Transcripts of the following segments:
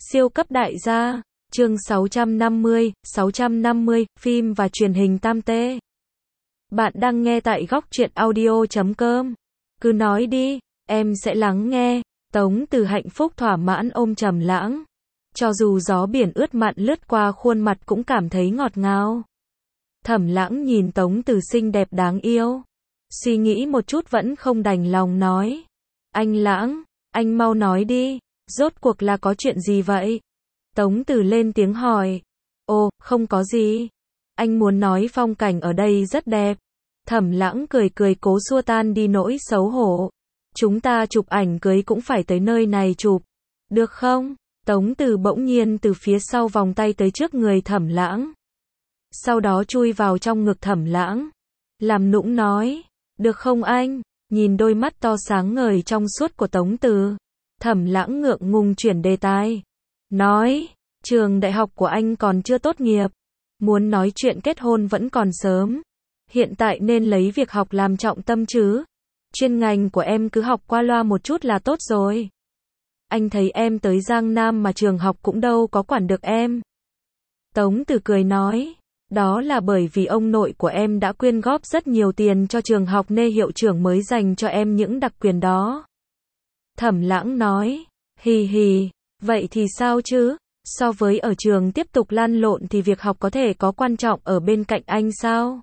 Siêu cấp đại gia, chương 650, phim và truyền hình tam tê. Bạn đang nghe tại góc truyện audio.com. Cứ nói đi, em sẽ lắng nghe. Tống Từ hạnh phúc thỏa mãn ôm Trầm Lãng. Cho dù gió biển ướt mặn lướt qua khuôn mặt cũng cảm thấy ngọt ngào. Thẩm Lãng nhìn Tống Từ xinh đẹp đáng yêu. Suy nghĩ một chút vẫn không đành lòng nói. Anh Lãng, anh mau nói đi. Rốt cuộc là có chuyện gì vậy? Tống Từ lên tiếng hỏi. Ồ, không có gì. Anh muốn nói phong cảnh ở đây rất đẹp. Thẩm Lãng cười cười cố xua tan đi nỗi xấu hổ. Chúng ta chụp ảnh cưới cũng phải tới nơi này chụp. Được không? Tống Từ bỗng nhiên từ phía sau vòng tay tới trước người Thẩm Lãng. Sau đó chui vào trong ngực Thẩm Lãng. Làm nũng nói. Được không anh? Nhìn đôi mắt to sáng ngời trong suốt của Tống Từ. Thẩm Lãng ngượng ngùng chuyển đề tài. Nói, trường đại học của anh còn chưa tốt nghiệp. Muốn nói chuyện kết hôn vẫn còn sớm. Hiện tại nên lấy việc học làm trọng tâm chứ. Chuyên ngành của em cứ học qua loa một chút là tốt rồi. Anh thấy em tới Giang Nam mà trường học cũng đâu có quản được em. Tống Từ cười nói. Đó là bởi vì ông nội của em đã quyên góp rất nhiều tiền cho trường học nên hiệu trưởng mới dành cho em những đặc quyền đó. Thẩm Lãng nói. Hì hì, vậy thì sao chứ? So với ở trường tiếp tục lăn lộn thì việc học có thể có quan trọng ở bên cạnh anh sao?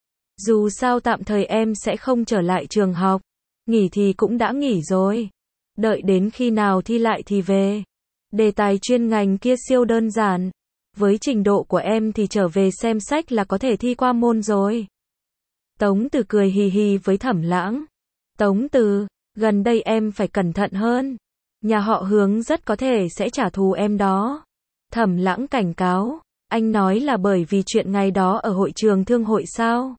Dù sao tạm thời em sẽ không trở lại trường học. Nghỉ thì cũng đã nghỉ rồi. Đợi đến khi nào thi lại thì về. Đề tài chuyên ngành kia siêu đơn giản. Với trình độ của em thì trở về xem sách là có thể thi qua môn rồi. Tống Từ cười hì hì với Thẩm Lãng. Tống Từ, gần đây em phải cẩn thận hơn. Nhà họ Hướng rất có thể sẽ trả thù em đó. Thẩm Lãng cảnh cáo. Anh nói là bởi vì chuyện ngày đó ở hội trường thương hội sao?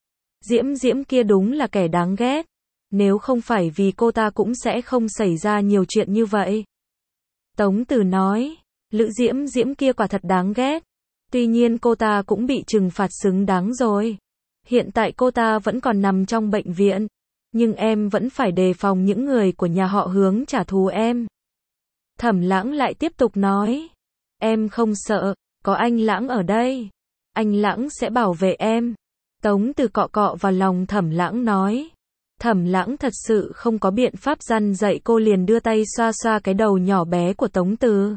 Diễm Diễm kia đúng là kẻ đáng ghét. Nếu không phải vì cô ta cũng sẽ không xảy ra nhiều chuyện như vậy. Tống Từ nói. Lữ Diễm Diễm kia quả thật đáng ghét. Tuy nhiên cô ta cũng bị trừng phạt xứng đáng rồi. Hiện tại cô ta vẫn còn nằm trong bệnh viện. Nhưng em vẫn phải đề phòng những người của nhà họ Hướng trả thù em. Thẩm Lãng lại tiếp tục nói. Em không sợ, có anh Lãng ở đây. Anh Lãng sẽ bảo vệ em. Tống Từ cọ cọ vào lòng Thẩm Lãng nói. Thẩm Lãng thật sự không có biện pháp răn dạy cô liền đưa tay xoa xoa cái đầu nhỏ bé của Tống Từ.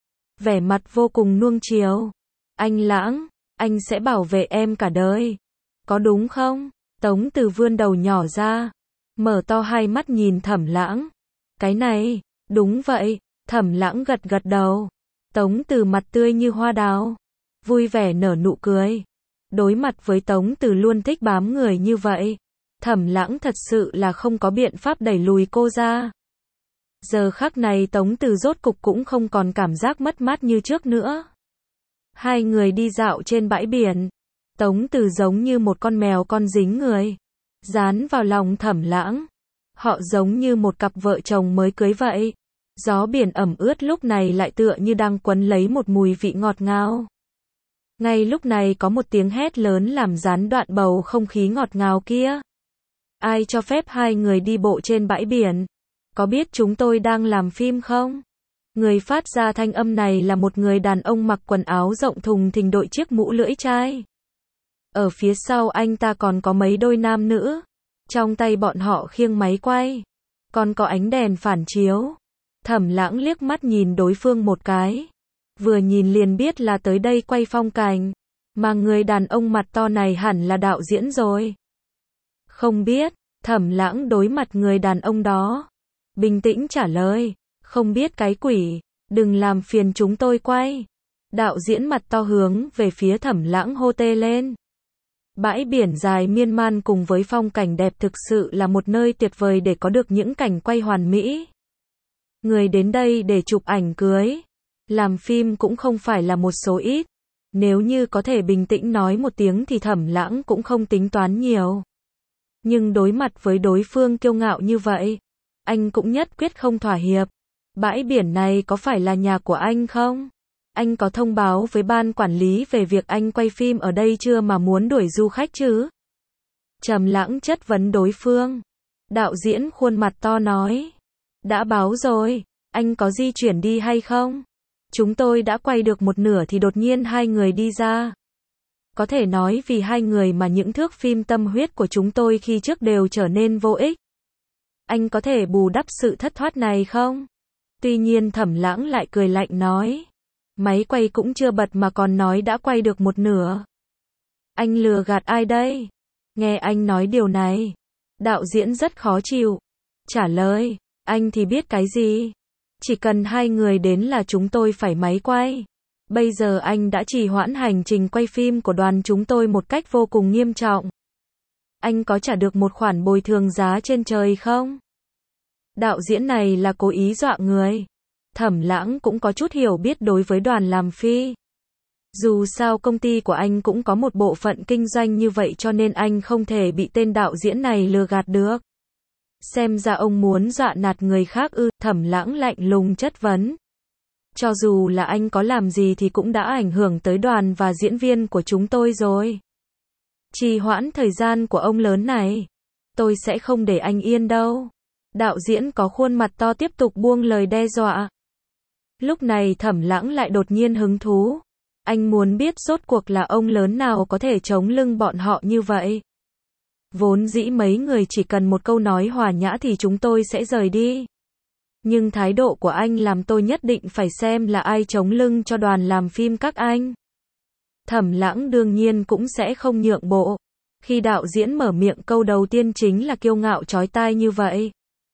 Vẻ mặt vô cùng nuông chiều. Anh Lãng, anh sẽ bảo vệ em cả đời. Có đúng không? Tống Từ vươn đầu nhỏ ra. Mở to hai mắt nhìn Thẩm Lãng. Cái này, đúng vậy. Thẩm Lãng gật gật đầu. Tống Từ mặt tươi như hoa đào. Vui vẻ nở nụ cười. Đối mặt với Tống Từ luôn thích bám người như vậy. Thẩm Lãng thật sự là không có biện pháp đẩy lùi cô ra. Giờ khắc này Tống Từ rốt cục cũng không còn cảm giác mất mát như trước nữa. Hai người đi dạo trên bãi biển. Tống Từ giống như một con mèo con dính người. Dán vào lòng Thẩm Lãng. Họ giống như một cặp vợ chồng mới cưới vậy. Gió biển ẩm ướt lúc này lại tựa như đang quấn lấy một mùi vị ngọt ngào. Ngay lúc này có một tiếng hét lớn làm gián đoạn bầu không khí ngọt ngào kia. Ai cho phép hai người đi bộ trên bãi biển? Có biết chúng tôi đang làm phim không? Người phát ra thanh âm này là một người đàn ông mặc quần áo rộng thùng thình đội chiếc mũ lưỡi chai. Ở phía sau anh ta còn có mấy đôi nam nữ. Trong tay bọn họ khiêng máy quay. Còn có ánh đèn phản chiếu. Thẩm Lãng liếc mắt nhìn đối phương một cái. Vừa nhìn liền biết là tới đây quay phong cảnh. Mà người đàn ông mặt to này hẳn là đạo diễn rồi. Không biết. Thẩm Lãng đối mặt người đàn ông đó. Bình tĩnh trả lời. Không biết cái quỷ. Đừng làm phiền chúng tôi quay. Đạo diễn mặt to hướng về phía Thẩm Lãng hô tê lên. Bãi biển dài miên man cùng với phong cảnh đẹp thực sự là một nơi tuyệt vời để có được những cảnh quay hoàn mỹ. Người đến đây để chụp ảnh cưới. Làm phim cũng không phải là một số ít. Nếu như có thể bình tĩnh nói một tiếng thì Thẩm Lãng cũng không tính toán nhiều. Nhưng đối mặt với đối phương kiêu ngạo như vậy, anh cũng nhất quyết không thỏa hiệp. Bãi biển này có phải là nhà của anh không? Anh có thông báo với ban quản lý về việc anh quay phim ở đây chưa mà muốn đuổi du khách chứ? Trầm Lãng chất vấn đối phương. Đạo diễn khuôn mặt to nói. Đã báo rồi, anh có di chuyển đi hay không? Chúng tôi đã quay được một nửa thì đột nhiên hai người đi ra. Có thể nói vì hai người mà những thước phim tâm huyết của chúng tôi khi trước đều trở nên vô ích. Anh có thể bù đắp sự thất thoát này không? Tuy nhiên Thẩm Lãng lại cười lạnh nói. Máy quay cũng chưa bật mà còn nói đã quay được một nửa. Anh lừa gạt ai đây? Nghe anh nói điều này, đạo diễn rất khó chịu. Trả lời, anh thì biết cái gì? Chỉ cần hai người đến là chúng tôi phải máy quay. Bây giờ anh đã trì hoãn hành trình quay phim của đoàn chúng tôi một cách vô cùng nghiêm trọng. Anh có trả được một khoản bồi thường giá trên trời không? Đạo diễn này là cố ý dọa người. Thẩm Lãng cũng có chút hiểu biết đối với đoàn làm phim. Dù sao công ty của anh cũng có một bộ phận kinh doanh như vậy cho nên anh không thể bị tên đạo diễn này lừa gạt được. Xem ra ông muốn dọa nạt người khác ư? Thẩm Lãng lạnh lùng chất vấn. Cho dù là anh có làm gì thì cũng đã ảnh hưởng tới đoàn và diễn viên của chúng tôi rồi. Trì hoãn thời gian của ông lớn này, tôi sẽ không để anh yên đâu. Đạo diễn có khuôn mặt to tiếp tục buông lời đe dọa. Lúc này Thẩm Lãng lại đột nhiên hứng thú. Anh muốn biết rốt cuộc là ông lớn nào có thể chống lưng bọn họ như vậy. Vốn dĩ mấy người chỉ cần một câu nói hòa nhã thì chúng tôi sẽ rời đi. Nhưng thái độ của anh làm tôi nhất định phải xem là ai chống lưng cho đoàn làm phim các anh. Thẩm Lãng đương nhiên cũng sẽ không nhượng bộ. Khi đạo diễn mở miệng câu đầu tiên chính là kiêu ngạo chói tai như vậy.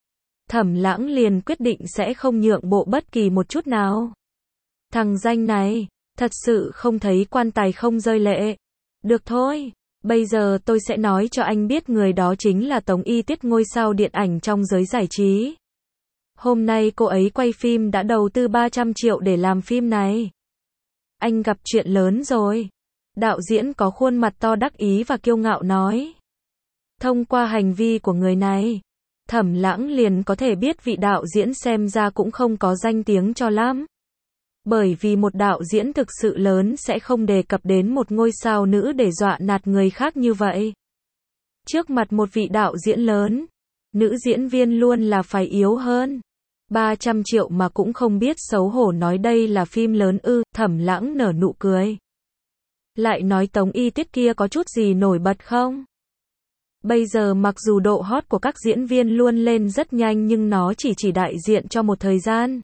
Thẩm Lãng liền quyết định sẽ không nhượng bộ bất kỳ một chút nào. Thằng danh này, thật sự không thấy quan tài không rơi lệ. Được thôi, bây giờ tôi sẽ nói cho anh biết người đó chính là Tống Y Tiết, ngôi sao điện ảnh trong giới giải trí. Hôm nay cô ấy quay phim đã đầu tư 300 triệu để làm phim này. Anh gặp chuyện lớn rồi. Đạo diễn có khuôn mặt to đắc ý và kiêu ngạo nói. Thông qua hành vi của người này, Thẩm Lãng liền có thể biết vị đạo diễn xem ra cũng không có danh tiếng cho lắm. Bởi vì một đạo diễn thực sự lớn sẽ không đề cập đến một ngôi sao nữ để dọa nạt người khác như vậy. Trước mặt một vị đạo diễn lớn, nữ diễn viên luôn là phải yếu hơn. 300 triệu mà cũng không biết xấu hổ nói đây là phim lớn ư? Thẩm Lãng nở nụ cười. Lại nói Tống Y Tiết kia có chút gì nổi bật không? Bây giờ mặc dù độ hot của các diễn viên luôn lên rất nhanh nhưng nó chỉ đại diện cho một thời gian.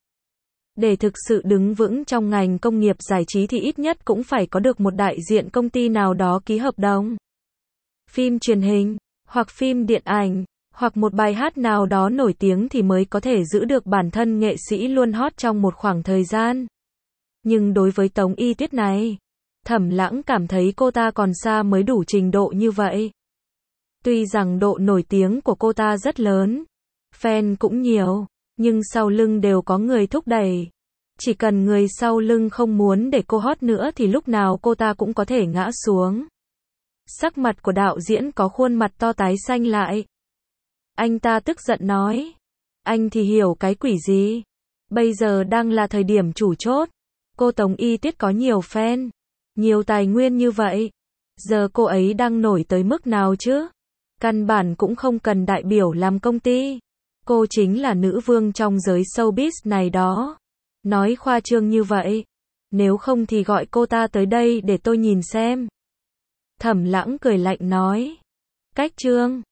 Để thực sự đứng vững trong ngành công nghiệp giải trí thì ít nhất cũng phải có được một đại diện công ty nào đó ký hợp đồng. Phim truyền hình, hoặc phim điện ảnh, hoặc một bài hát nào đó nổi tiếng thì mới có thể giữ được bản thân nghệ sĩ luôn hot trong một khoảng thời gian. Nhưng đối với Tống Y Tiết này, Thẩm Lãng cảm thấy cô ta còn xa mới đủ trình độ như vậy. Tuy rằng độ nổi tiếng của cô ta rất lớn, fan cũng nhiều, nhưng sau lưng đều có người thúc đẩy. Chỉ cần người sau lưng không muốn để cô hot nữa thì lúc nào cô ta cũng có thể ngã xuống. Sắc mặt của đạo diễn có khuôn mặt to tái xanh lại. Anh ta tức giận nói. Anh thì hiểu cái quỷ gì? Bây giờ đang là thời điểm chủ chốt. Cô Tống Y Tiết có nhiều fan, nhiều tài nguyên như vậy. Giờ cô ấy đang nổi tới mức nào chứ? Căn bản cũng không cần đại biểu làm công ty. Cô chính là nữ vương trong giới showbiz này đó. Nói khoa trương như vậy. Nếu không thì gọi cô ta tới đây để tôi nhìn xem. Thẩm Lãng cười lạnh nói. Cách trương.